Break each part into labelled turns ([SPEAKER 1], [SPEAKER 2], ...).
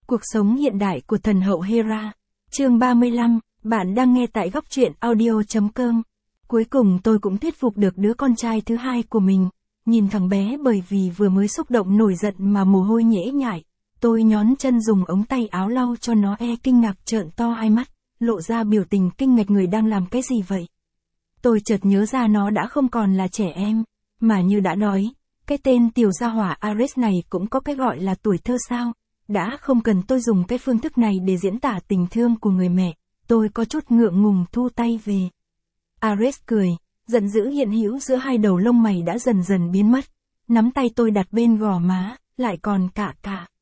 [SPEAKER 1] Cuộc sống hiện đại của thần hậu Hera. Chương 35, bạn đang nghe tại góc truyện audio.com. Cuối cùng tôi cũng thuyết phục được đứa con trai thứ hai của mình. Nhìn thằng bé bởi vì vừa mới xúc động nổi giận mà mồ hôi nhễ nhại. Tôi nhón chân dùng ống tay áo lau cho nó kinh ngạc trợn to hai mắt, lộ ra biểu tình kinh ngạc người đang làm cái gì vậy. Tôi chợt nhớ ra nó đã không còn là trẻ em, mà như đã nói, cái tên tiểu gia hỏa Ares này cũng có cái gọi là tuổi thơ sao. Đã không cần tôi dùng cái phương thức này để diễn tả tình thương của người mẹ, tôi có chút ngượng ngùng thu tay về. Ares cười, giận dữ hiện hữu giữa hai đầu lông mày đã dần dần biến mất, nắm tay tôi đặt bên gò má, lại còn cạ.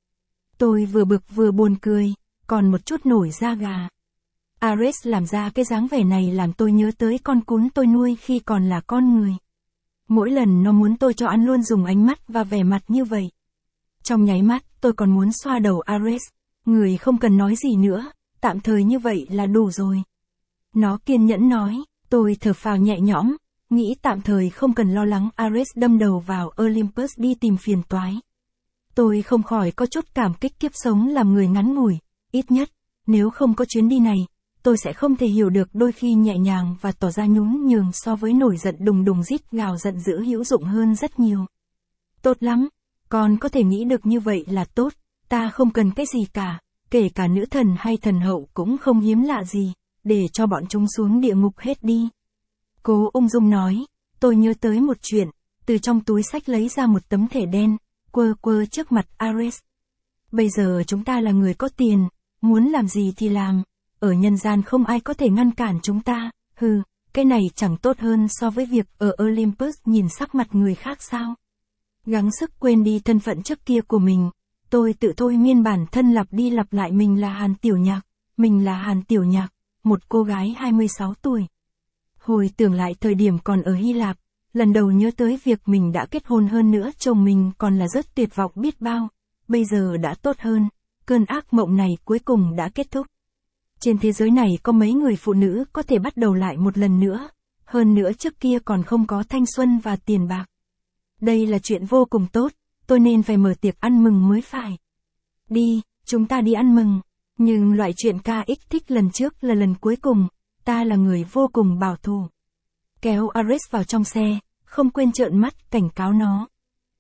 [SPEAKER 1] Tôi vừa bực vừa buồn cười, còn một chút nổi da gà. Ares làm ra cái dáng vẻ này làm tôi nhớ tới con cún tôi nuôi khi còn là con người. Mỗi lần nó muốn tôi cho ăn luôn dùng ánh mắt và vẻ mặt như vậy. Trong nháy mắt, tôi còn muốn xoa đầu Ares, người không cần nói gì nữa, tạm thời như vậy là đủ rồi. Nó kiên nhẫn nói, tôi thở phào nhẹ nhõm, nghĩ tạm thời không cần lo lắng Ares đâm đầu vào Olympus đi tìm phiền toái. Tôi không khỏi có chút cảm kích kiếp sống làm người ngắn ngủi, ít nhất, nếu không có chuyến đi này, tôi sẽ không thể hiểu được đôi khi nhẹ nhàng và tỏ ra nhún nhường so với nổi giận đùng đùng rít gào giận dữ hữu dụng hơn rất nhiều. Tốt lắm. Con có thể nghĩ được như vậy là tốt, ta không cần cái gì cả, kể cả nữ thần hay thần hậu cũng không hiếm lạ gì, để cho bọn chúng xuống địa ngục hết đi. Cô ung dung nói, tôi nhớ tới một chuyện, từ trong túi xách lấy ra một tấm thẻ đen, quơ trước mặt Ares. Bây giờ chúng ta là người có tiền, muốn làm gì thì làm, ở nhân gian không ai có thể ngăn cản chúng ta, cái này chẳng tốt hơn so với việc ở Olympus nhìn sắc mặt người khác sao. Gắng sức quên đi thân phận trước kia của mình, tôi tự thôi miên bản thân lặp đi lặp lại mình là Hàn Tiểu Nhạc, một cô gái 26 tuổi. Hồi tưởng lại thời điểm còn ở Hy Lạp, lần đầu nhớ tới việc mình đã kết hôn hơn nữa chồng mình còn là rất tuyệt vọng biết bao, bây giờ đã tốt hơn, cơn ác mộng này cuối cùng đã kết thúc. Trên thế giới này có mấy người phụ nữ có thể bắt đầu lại một lần nữa, hơn nữa trước kia còn không có thanh xuân và tiền bạc. Đây là chuyện vô cùng tốt, tôi nên phải mở tiệc ăn mừng mới phải. Đi, chúng ta đi ăn mừng. Nhưng loại chuyện KX thích lần trước là lần cuối cùng, ta là người vô cùng bảo thủ. Kéo Ares vào trong xe, không quên trợn mắt cảnh cáo nó.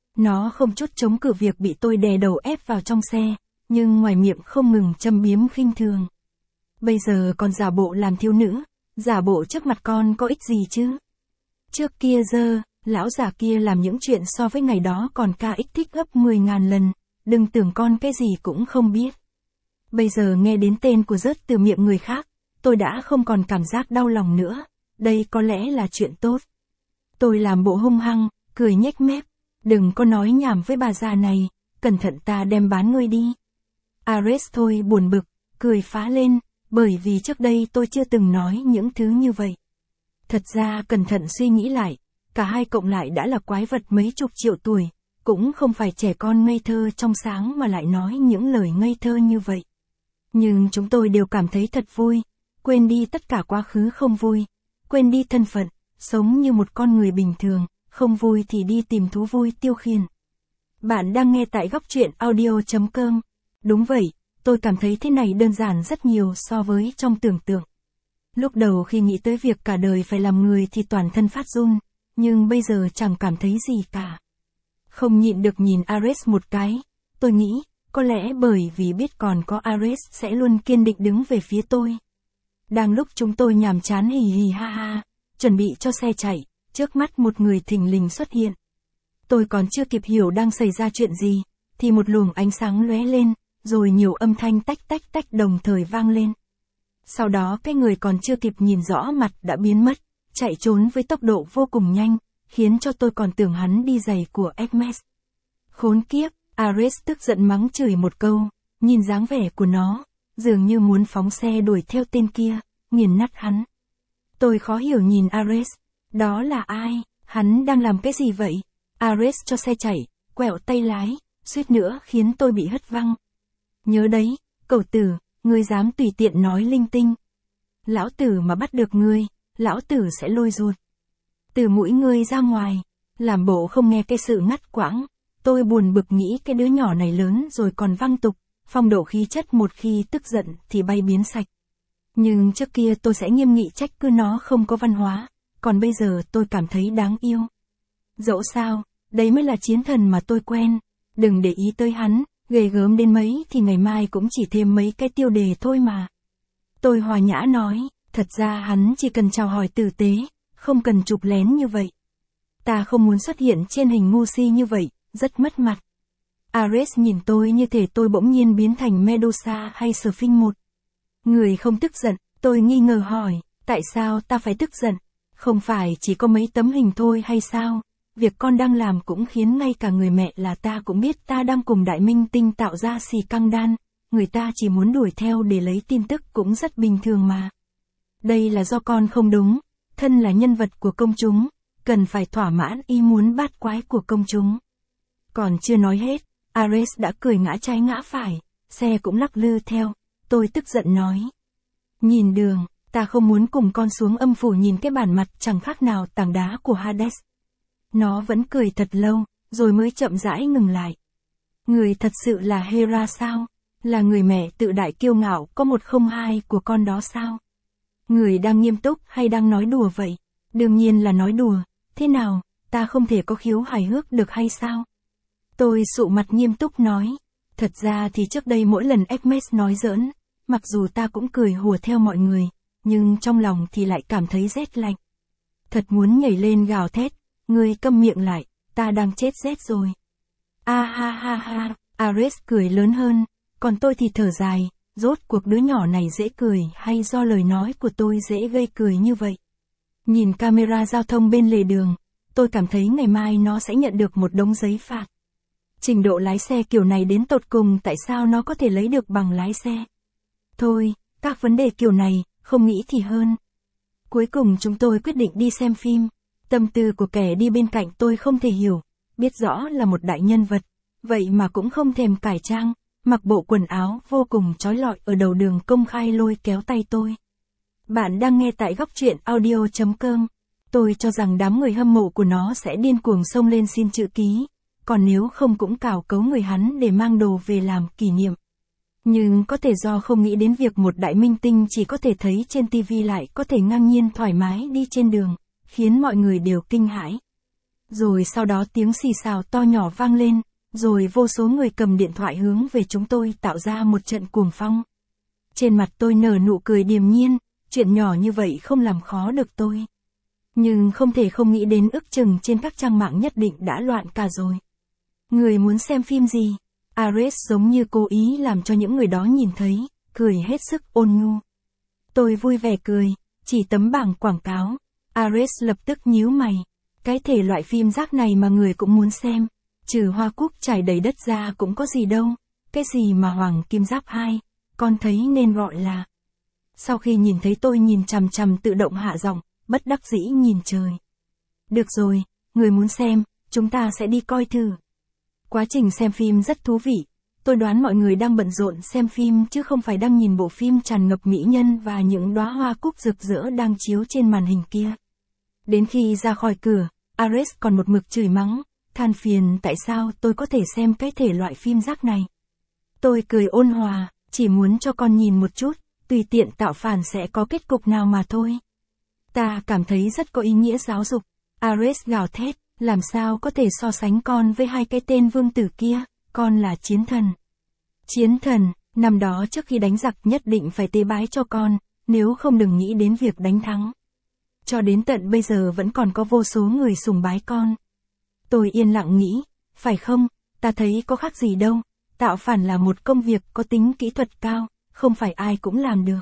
[SPEAKER 1] Nó không chút chống cự việc bị tôi đè đầu ép vào trong xe, nhưng ngoài miệng không ngừng châm biếm khinh thường. Bây giờ còn giả bộ làm thiếu nữ, giả bộ trước mặt con có ích gì chứ? Trước kia lão già kia làm những chuyện so với ngày đó còn KX thích gấp 10.000 lần, đừng tưởng con cái gì cũng không biết. Bây giờ nghe đến tên của rớt từ miệng người khác, tôi đã không còn cảm giác đau lòng nữa, đây có lẽ là chuyện tốt. Tôi làm bộ hung hăng, cười nhếch mép, đừng có nói nhảm với bà già này, cẩn thận ta đem bán ngươi đi. Ares thôi buồn bực, cười phá lên, bởi vì trước đây tôi chưa từng nói những thứ như vậy. Thật ra cẩn thận suy nghĩ lại, cả hai cộng lại đã là quái vật mấy chục triệu tuổi, cũng không phải trẻ con ngây thơ trong sáng mà lại nói những lời ngây thơ như vậy. Nhưng chúng tôi đều cảm thấy thật vui, quên đi tất cả quá khứ không vui, quên đi thân phận, sống như một con người bình thường, không vui thì đi tìm thú vui tiêu khiển. Bạn đang nghe tại góc truyện audio.com. Đúng vậy, tôi cảm thấy thế này đơn giản rất nhiều so với trong tưởng tượng. Lúc đầu khi nghĩ tới việc cả đời phải làm người thì toàn thân phát run. Nhưng bây giờ chẳng cảm thấy gì cả. Không nhịn được nhìn Ares một cái, tôi nghĩ, có lẽ bởi vì biết còn có Ares sẽ luôn kiên định đứng về phía tôi. Đang lúc chúng tôi nhàm chán hì hì ha ha, chuẩn bị cho xe chạy, trước mắt một người thình lình xuất hiện. Tôi còn chưa kịp hiểu đang xảy ra chuyện gì, thì một luồng ánh sáng lóe lên, rồi nhiều âm thanh tách tách đồng thời vang lên. Sau đó cái người còn chưa kịp nhìn rõ mặt đã biến mất. Chạy trốn với tốc độ vô cùng nhanh, khiến cho tôi còn tưởng hắn đi giày của Hermes. Khốn kiếp, Ares tức giận mắng chửi một câu, nhìn dáng vẻ của nó, dường như muốn phóng xe đuổi theo tên kia, nghiền nát hắn. Tôi khó hiểu nhìn Ares, đó là ai, hắn đang làm cái gì vậy? Ares cho xe chạy, quẹo tay lái, suýt nữa khiến tôi bị hất văng. Nhớ đấy, cẩu tử, ngươi dám tùy tiện nói linh tinh. Lão tử mà bắt được ngươi, lão tử sẽ lôi ruột từ mũi ngươi ra ngoài, làm bộ không nghe cái sự ngắt quãng. Tôi buồn bực nghĩ cái đứa nhỏ này lớn rồi còn văng tục, phong độ khí chất một khi tức giận thì bay biến sạch. Nhưng trước kia tôi sẽ nghiêm nghị trách cứ nó không có văn hóa, còn bây giờ tôi cảm thấy đáng yêu. Dẫu sao, đấy mới là chiến thần mà tôi quen. Đừng để ý tới hắn, ghê gớm đến mấy thì ngày mai cũng chỉ thêm mấy cái tiêu đề thôi mà. Tôi hòa nhã nói, thật ra hắn chỉ cần chào hỏi tử tế, không cần chụp lén như vậy. Ta không muốn xuất hiện trên hình ngu si như vậy, rất mất mặt. Ares nhìn tôi như thể tôi bỗng nhiên biến thành Medusa hay Sphinx một. Người không tức giận, tôi nghi ngờ hỏi, tại sao ta phải tức giận? Không phải chỉ có mấy tấm hình thôi hay sao? Việc con đang làm cũng khiến ngay cả người mẹ là ta cũng biết ta đang cùng đại minh tinh tạo ra xì căng đan. Người ta chỉ muốn đuổi theo để lấy tin tức cũng rất bình thường mà. Đây là do con không đúng, thân là nhân vật của công chúng, cần phải thỏa mãn ý muốn bát quái của công chúng. Còn chưa nói hết, Ares đã cười ngã trái ngã phải, xe cũng lắc lư theo, tôi tức giận nói. Nhìn đường, ta không muốn cùng con xuống âm phủ nhìn cái bản mặt chẳng khác nào tảng đá của Hades. Nó vẫn cười thật lâu, rồi mới chậm rãi ngừng lại. Người thật sự là Hera sao? Là người mẹ tự đại kiêu ngạo có một không hai của con đó sao? Người đang nghiêm túc hay đang nói đùa vậy? Đương nhiên là nói đùa, thế nào, ta không thể có khiếu hài hước được hay sao? Tôi sụ mặt nghiêm túc nói, thật ra thì trước đây mỗi lần Hermes nói giỡn, mặc dù ta cũng cười hùa theo mọi người, nhưng trong lòng thì lại cảm thấy rét lạnh. Thật muốn nhảy lên gào thét, ngươi câm miệng lại, ta đang chết rét rồi. A ha ha ha, Ares cười lớn hơn, còn tôi thì thở dài, rốt cuộc đứa nhỏ này dễ cười hay do lời nói của tôi dễ gây cười như vậy. Nhìn camera giao thông bên lề đường, tôi cảm thấy ngày mai nó sẽ nhận được một đống giấy phạt. Trình độ lái xe kiểu này đến tột cùng tại sao nó có thể lấy được bằng lái xe? Thôi, các vấn đề kiểu này, không nghĩ thì hơn. Cuối cùng chúng tôi quyết định đi xem phim. Tâm tư của kẻ đi bên cạnh tôi không thể hiểu, biết rõ là một đại nhân vật, vậy mà cũng không thèm cải trang, mặc bộ quần áo vô cùng trói lọi ở đầu đường công khai lôi kéo tay tôi. Bạn đang nghe tại góc truyện audio.com. Tôi cho rằng đám người hâm mộ của nó sẽ điên cuồng xông lên xin chữ ký, còn nếu không cũng cào cấu người hắn để mang đồ về làm kỷ niệm. Nhưng có thể do không nghĩ đến việc một đại minh tinh chỉ có thể thấy trên TV lại có thể ngang nhiên thoải mái đi trên đường, khiến mọi người đều kinh hãi. Rồi sau đó tiếng xì xào to nhỏ vang lên, rồi vô số người cầm điện thoại hướng về chúng tôi tạo ra một trận cuồng phong. Trên mặt tôi nở nụ cười điềm nhiên, chuyện nhỏ như vậy không làm khó được tôi. Nhưng không thể không nghĩ đến ước chừng trên các trang mạng nhất định đã loạn cả rồi. Người muốn xem phim gì? Ares giống như cố ý làm cho những người đó nhìn thấy, cười hết sức ôn nhu. Tôi vui vẻ cười, chỉ tấm bảng quảng cáo. Ares lập tức nhíu mày. Cái thể loại phim rác này mà người cũng muốn xem. Trừ hoa cúc trải đầy đất ra cũng có gì đâu. Cái gì mà Hoàng Kim Giáp 2, con thấy nên gọi là. Sau khi nhìn thấy tôi nhìn chằm chằm tự động hạ giọng, bất đắc dĩ nhìn trời. Được rồi, người muốn xem, chúng ta sẽ đi coi thử. Quá trình xem phim rất thú vị. Tôi đoán mọi người đang bận rộn xem phim chứ không phải đang nhìn bộ phim tràn ngập mỹ nhân và những đóa hoa cúc rực rỡ đang chiếu trên màn hình kia. Đến khi ra khỏi cửa, Ares còn một mực chửi mắng, than phiền tại sao tôi có thể xem cái thể loại phim rác này. Tôi cười ôn hòa, chỉ muốn cho con nhìn một chút, tùy tiện tạo phản sẽ có kết cục nào mà thôi. Ta cảm thấy rất có ý nghĩa giáo dục. Ares gào thét, làm sao có thể so sánh con với hai cái tên vương tử kia, con là chiến thần. Chiến thần, năm đó trước khi đánh giặc nhất định phải tế bái cho con, nếu không đừng nghĩ đến việc đánh thắng. Cho đến tận bây giờ vẫn còn có vô số người sùng bái con. Tôi yên lặng nghĩ, phải không, ta thấy có khác gì đâu, tạo phản là một công việc có tính kỹ thuật cao, không phải ai cũng làm được.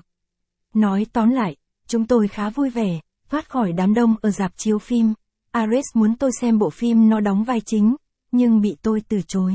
[SPEAKER 1] Nói tóm lại, chúng tôi khá vui vẻ, thoát khỏi đám đông ở rạp chiếu phim. Ares muốn tôi xem bộ phim nó đóng vai chính, nhưng bị tôi từ chối.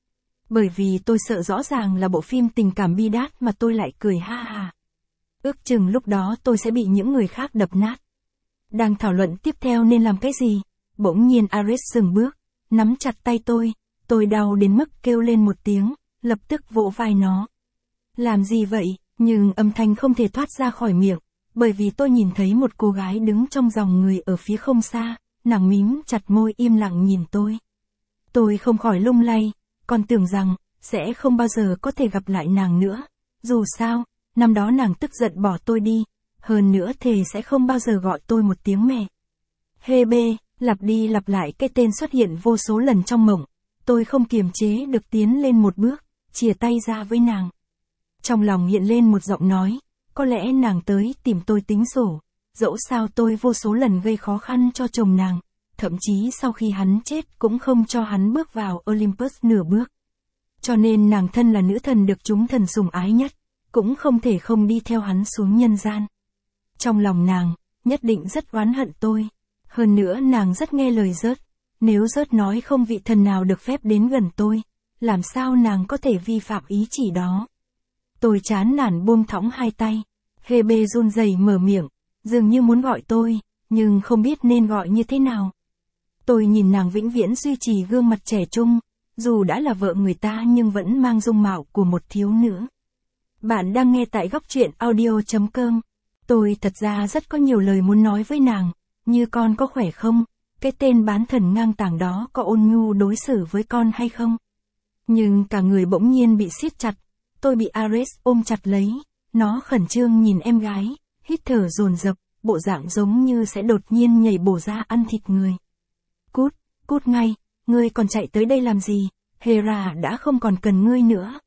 [SPEAKER 1] Bởi vì tôi sợ rõ ràng là bộ phim tình cảm bi đát mà tôi lại cười ha ha. Ước chừng lúc đó tôi sẽ bị những người khác đập nát. Đang thảo luận tiếp theo nên làm cái gì, bỗng nhiên Ares dừng bước, nắm chặt tay tôi đau đến mức kêu lên một tiếng, lập tức vỗ vai nó. Làm gì vậy, nhưng âm thanh không thể thoát ra khỏi miệng, bởi vì tôi nhìn thấy một cô gái đứng trong dòng người ở phía không xa, nàng mím chặt môi im lặng nhìn tôi. Tôi không khỏi lung lay, còn tưởng rằng, sẽ không bao giờ có thể gặp lại nàng nữa. Dù sao, năm đó nàng tức giận bỏ tôi đi, hơn nữa thề sẽ không bao giờ gọi tôi một tiếng mẹ. HB, lặp đi lặp lại cái tên xuất hiện vô số lần trong mộng, tôi không kiềm chế được tiến lên một bước, chìa tay ra với nàng. Trong lòng hiện lên một giọng nói, có lẽ nàng tới tìm tôi tính sổ, dẫu sao tôi vô số lần gây khó khăn cho chồng nàng, thậm chí sau khi hắn chết cũng không cho hắn bước vào Olympus nửa bước. Cho nên nàng thân là nữ thần được chúng thần sủng ái nhất, cũng không thể không đi theo hắn xuống nhân gian. Trong lòng nàng, nhất định rất oán hận tôi. Hơn nữa nàng rất nghe lời Rớt. Nếu Rớt nói không vị thần nào được phép đến gần tôi, làm sao nàng có thể vi phạm ý chỉ đó. Tôi chán nản buông thõng hai tay. HB run rẩy mở miệng, dường như muốn gọi tôi, nhưng không biết nên gọi như thế nào. Tôi nhìn nàng vĩnh viễn duy trì gương mặt trẻ trung, dù đã là vợ người ta nhưng vẫn mang dung mạo của một thiếu nữ. Bạn đang nghe tại góc truyện audio.com. Tôi thật ra rất có nhiều lời muốn nói với nàng, như con có khỏe không, cái tên bán thần ngang tàng đó có ôn nhu đối xử với con hay không. Nhưng cả người bỗng nhiên bị siết chặt, tôi bị Ares ôm chặt lấy, nó khẩn trương nhìn em gái, hít thở dồn dập, bộ dạng giống như sẽ đột nhiên nhảy bổ ra ăn thịt người. Cút, cút ngay, ngươi còn chạy tới đây làm gì, Hera đã không còn cần ngươi nữa.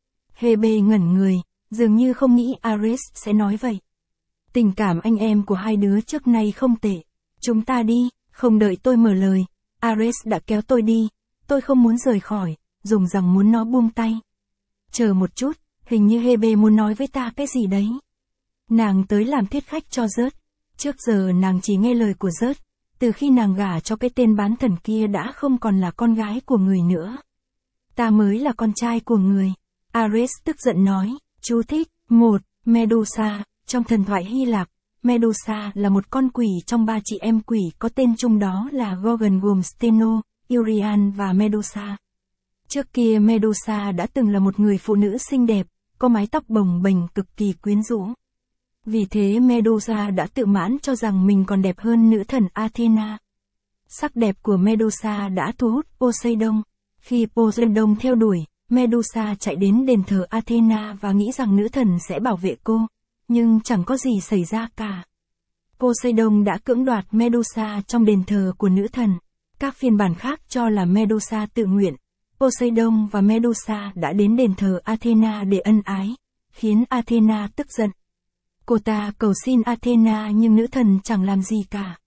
[SPEAKER 1] HB ngẩn người, dường như không nghĩ Ares sẽ nói vậy. Tình cảm anh em của hai đứa trước nay không tệ. Chúng ta đi, không đợi tôi mở lời. Ares đã kéo tôi đi. Tôi không muốn rời khỏi, dùng rằng muốn nó buông tay. Chờ một chút, hình như HB muốn nói với ta cái gì đấy. Nàng tới làm thiết khách cho Rớt. Trước giờ nàng chỉ nghe lời của Rớt. Từ khi nàng gả cho cái tên bán thần kia đã không còn là con gái của người nữa. Ta mới là con trai của người. Ares tức giận nói, chú thích, 1. Medusa. Trong thần thoại Hy Lạp, Medusa là một con quỷ trong ba chị em quỷ có tên chung đó là Gorgon gồm Steno, Urian và Medusa. Trước kia Medusa đã từng là một người phụ nữ xinh đẹp, có mái tóc bồng bềnh cực kỳ quyến rũ. Vì thế Medusa đã tự mãn cho rằng mình còn đẹp hơn nữ thần Athena. Sắc đẹp của Medusa đã thu hút Poseidon. Khi Poseidon theo đuổi, Medusa chạy đến đền thờ Athena và nghĩ rằng nữ thần sẽ bảo vệ cô. Nhưng chẳng có gì xảy ra cả. Poseidon đã cưỡng đoạt Medusa trong đền thờ của nữ thần. Các phiên bản khác cho là Medusa tự nguyện. Poseidon và Medusa đã đến đền thờ Athena để ân ái, khiến Athena tức giận. Cô ta cầu xin Athena nhưng nữ thần chẳng làm gì cả.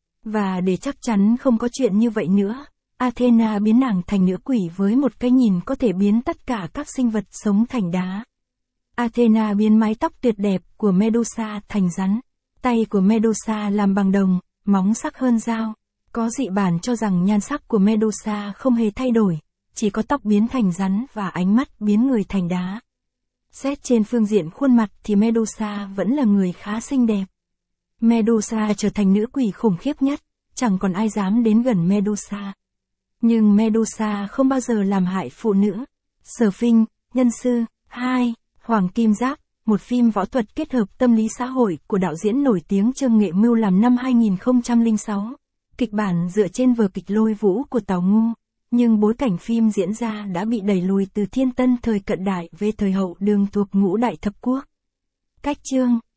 [SPEAKER 1] Và để chắc chắn không có chuyện như vậy nữa, Athena biến nàng thành nữ quỷ với một cái nhìn có thể biến tất cả các sinh vật sống thành đá. Athena biến mái tóc tuyệt đẹp của Medusa thành rắn. Tay của Medusa làm bằng đồng, móng sắc hơn dao. Có dị bản cho rằng nhan sắc của Medusa không hề thay đổi, chỉ có tóc biến thành rắn và ánh mắt biến người thành đá. Xét trên phương diện khuôn mặt thì Medusa vẫn là người khá xinh đẹp. Medusa trở thành nữ quỷ khủng khiếp nhất, chẳng còn ai dám đến gần Medusa. Nhưng Medusa không bao giờ làm hại phụ nữ. Sở Phinh, Nhân Sư, 2. Hoàng Kim Giáp, một phim võ thuật kết hợp tâm lý xã hội của đạo diễn nổi tiếng Trương Nghệ Mưu làm năm 2006. Kịch bản dựa trên vở kịch Lôi Vũ của Tào Ngu, nhưng bối cảnh phim diễn ra đã bị đẩy lùi từ thiên tân thời cận đại về thời hậu đường thuộc Ngũ Đại Thập Quốc. Cách chương